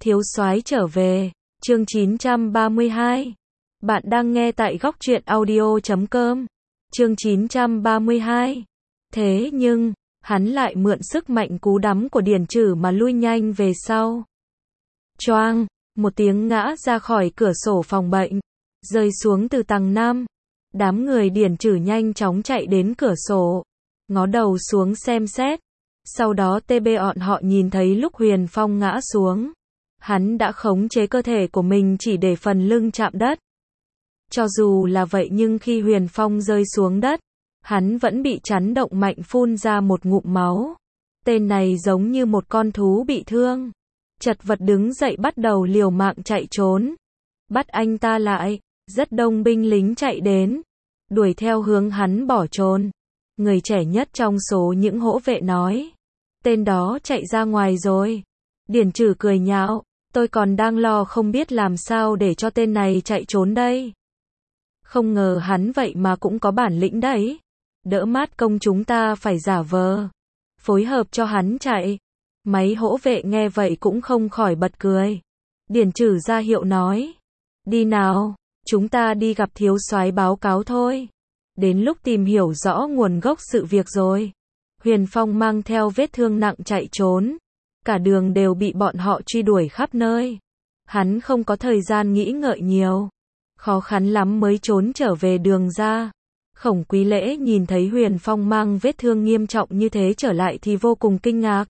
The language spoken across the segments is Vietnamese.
Thiếu soái trở về, chương 932. Bạn đang nghe tại góc truyện audio.com. Chương 932. Thế nhưng, hắn lại mượn sức mạnh cú đấm của Điền Trử mà lui nhanh về sau. Choang, một tiếng ngã ra khỏi cửa sổ phòng bệnh, rơi xuống từ tầng 5. Đám người Điền Trử nhanh chóng chạy đến cửa sổ, ngó đầu xuống xem xét. Sau đó bọn họ nhìn thấy lúc Huyền Phong ngã xuống, hắn đã khống chế cơ thể của mình chỉ để phần lưng chạm đất. Cho dù là vậy nhưng khi Huyền Phong rơi xuống đất, hắn vẫn bị chấn động mạnh phun ra một ngụm máu. Tên này giống như một con thú bị thương, chật vật đứng dậy bắt đầu liều mạng chạy trốn. Bắt anh ta lại, rất đông binh lính chạy đến, đuổi theo hướng hắn bỏ trốn. Người trẻ nhất trong số những hỗ vệ nói, tên đó chạy ra ngoài rồi. Điền Trử cười nhạo, tôi còn đang lo không biết làm sao để cho tên này chạy trốn đây. Không ngờ hắn vậy mà cũng có bản lĩnh đấy. Đỡ mát công chúng ta phải giả vờ, phối hợp cho hắn chạy. Mấy hỗ vệ nghe vậy cũng không khỏi bật cười. Điền Trử ra hiệu nói, đi nào, chúng ta đi gặp thiếu soái báo cáo thôi. Đến lúc tìm hiểu rõ nguồn gốc sự việc rồi. Huyền Phong mang theo vết thương nặng chạy trốn. Cả đường đều bị bọn họ truy đuổi khắp nơi. Hắn không có thời gian nghĩ ngợi nhiều. Khó khăn lắm mới trốn trở về đường ra. Khổng Quý Lễ nhìn thấy Huyền Phong mang vết thương nghiêm trọng như thế trở lại thì vô cùng kinh ngạc.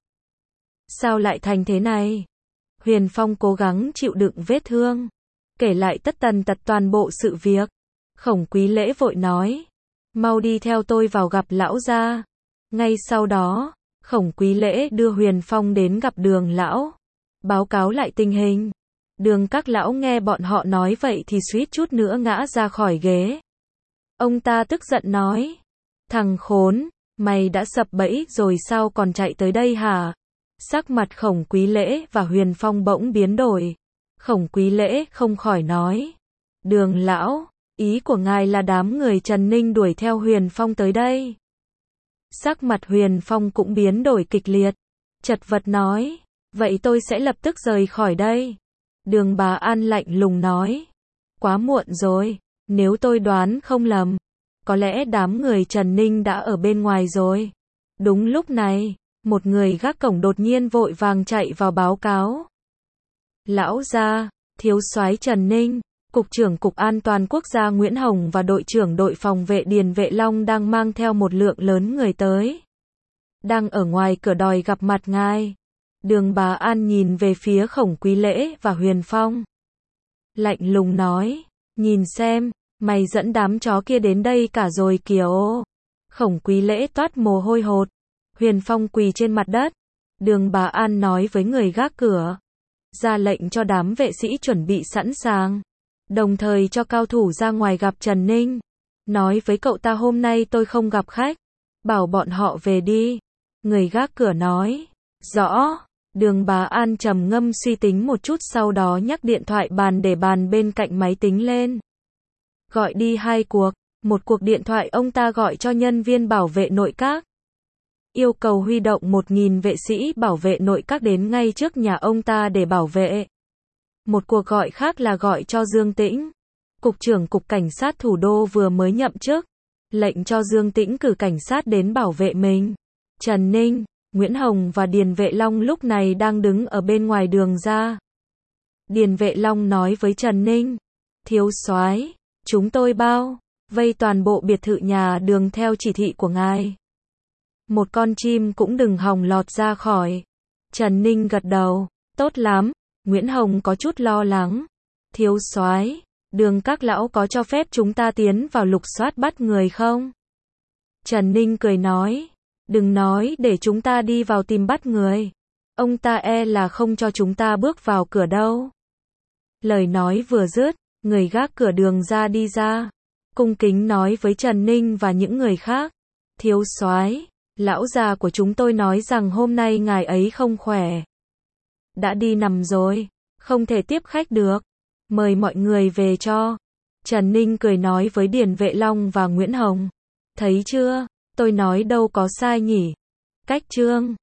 Sao lại thành thế này? Huyền Phong cố gắng chịu đựng vết thương, kể lại tất tần tật toàn bộ sự việc. Khổng Quý Lễ vội nói, mau đi theo tôi vào gặp lão gia. Ngay sau đó, Khổng Quý Lễ đưa Huyền Phong đến gặp Đường lão, báo cáo lại tình hình. Đường các lão nghe bọn họ nói vậy thì suýt chút nữa ngã ra khỏi ghế. Ông ta tức giận nói, thằng khốn, mày đã sập bẫy rồi sao còn chạy tới đây hả? Sắc mặt Khổng Quý Lễ và Huyền Phong bỗng biến đổi. Khổng Quý Lễ không khỏi nói, Đường lão, ý của ngài là đám người Trần Ninh đuổi theo Huyền Phong tới đây. Sắc mặt Huyền Phong cũng biến đổi kịch liệt, chật vật nói, vậy tôi sẽ lập tức rời khỏi đây. Đường Bá An lạnh lùng nói, quá muộn rồi, nếu tôi đoán không lầm, có lẽ đám người Trần Ninh đã ở bên ngoài rồi. Đúng lúc này, một người gác cổng đột nhiên vội vàng chạy vào báo cáo. Lão gia, thiếu soái Trần Ninh, Cục trưởng Cục An toàn Quốc gia Nguyễn Hồng và đội trưởng đội phòng vệ Điền Vệ Long đang mang theo một lượng lớn người tới. Đang ở ngoài cửa đòi gặp mặt ngài. Đường Bá An nhìn về phía Khổng Quý Lễ và Huyền Phong. Lạnh lùng nói, nhìn xem, mày dẫn đám chó kia đến đây cả rồi kìa ô. Khổng Quý Lễ toát mồ hôi hột. Huyền Phong quỳ trên mặt đất. Đường Bá An nói với người gác cửa, ra lệnh cho đám vệ sĩ chuẩn bị sẵn sàng. Đồng thời cho cao thủ ra ngoài gặp Trần Ninh. Nói với cậu ta hôm nay tôi không gặp khách. Bảo bọn họ về đi. Người gác cửa nói, rõ. Đường Bá An trầm ngâm suy tính một chút sau đó nhắc điện thoại để bàn bên cạnh máy tính lên. Gọi đi 2 cuộc. Một cuộc điện thoại ông ta gọi cho nhân viên bảo vệ nội các. Yêu cầu huy động 1.000 vệ sĩ bảo vệ nội các đến ngay trước nhà ông ta để bảo vệ. Một cuộc gọi khác là gọi cho Dương Tĩnh. Cục trưởng Cục Cảnh sát Thủ đô vừa mới nhậm chức, lệnh cho Dương Tĩnh cử cảnh sát đến bảo vệ mình. Trần Ninh, Nguyễn Hồng và Điền Vệ Long lúc này đang đứng ở bên ngoài đường ra. Điền Vệ Long nói với Trần Ninh, thiếu soái, chúng tôi bao vây toàn bộ biệt thự nhà Đường theo chỉ thị của ngài. Một con chim cũng đừng hòng lọt ra khỏi. Trần Ninh gật đầu, tốt lắm. Nguyễn Hồng có chút lo lắng. Thiếu soái, Đường các lão có cho phép chúng ta tiến vào lục soát bắt người không? Trần Ninh cười nói, đừng nói để chúng ta đi vào tìm bắt người. Ông ta là không cho chúng ta bước vào cửa đâu. Lời nói vừa dứt, người gác cửa đường ra đi ra. Cung kính nói với Trần Ninh và những người khác. Thiếu soái, lão già của chúng tôi nói rằng hôm nay ngài ấy không khỏe. Đã đi nằm rồi, không thể tiếp khách được. Mời mọi người về cho. Trần Ninh cười nói với Điền Vệ Long và Nguyễn Hồng. Thấy chưa, tôi nói đâu có sai nhỉ. Cách chương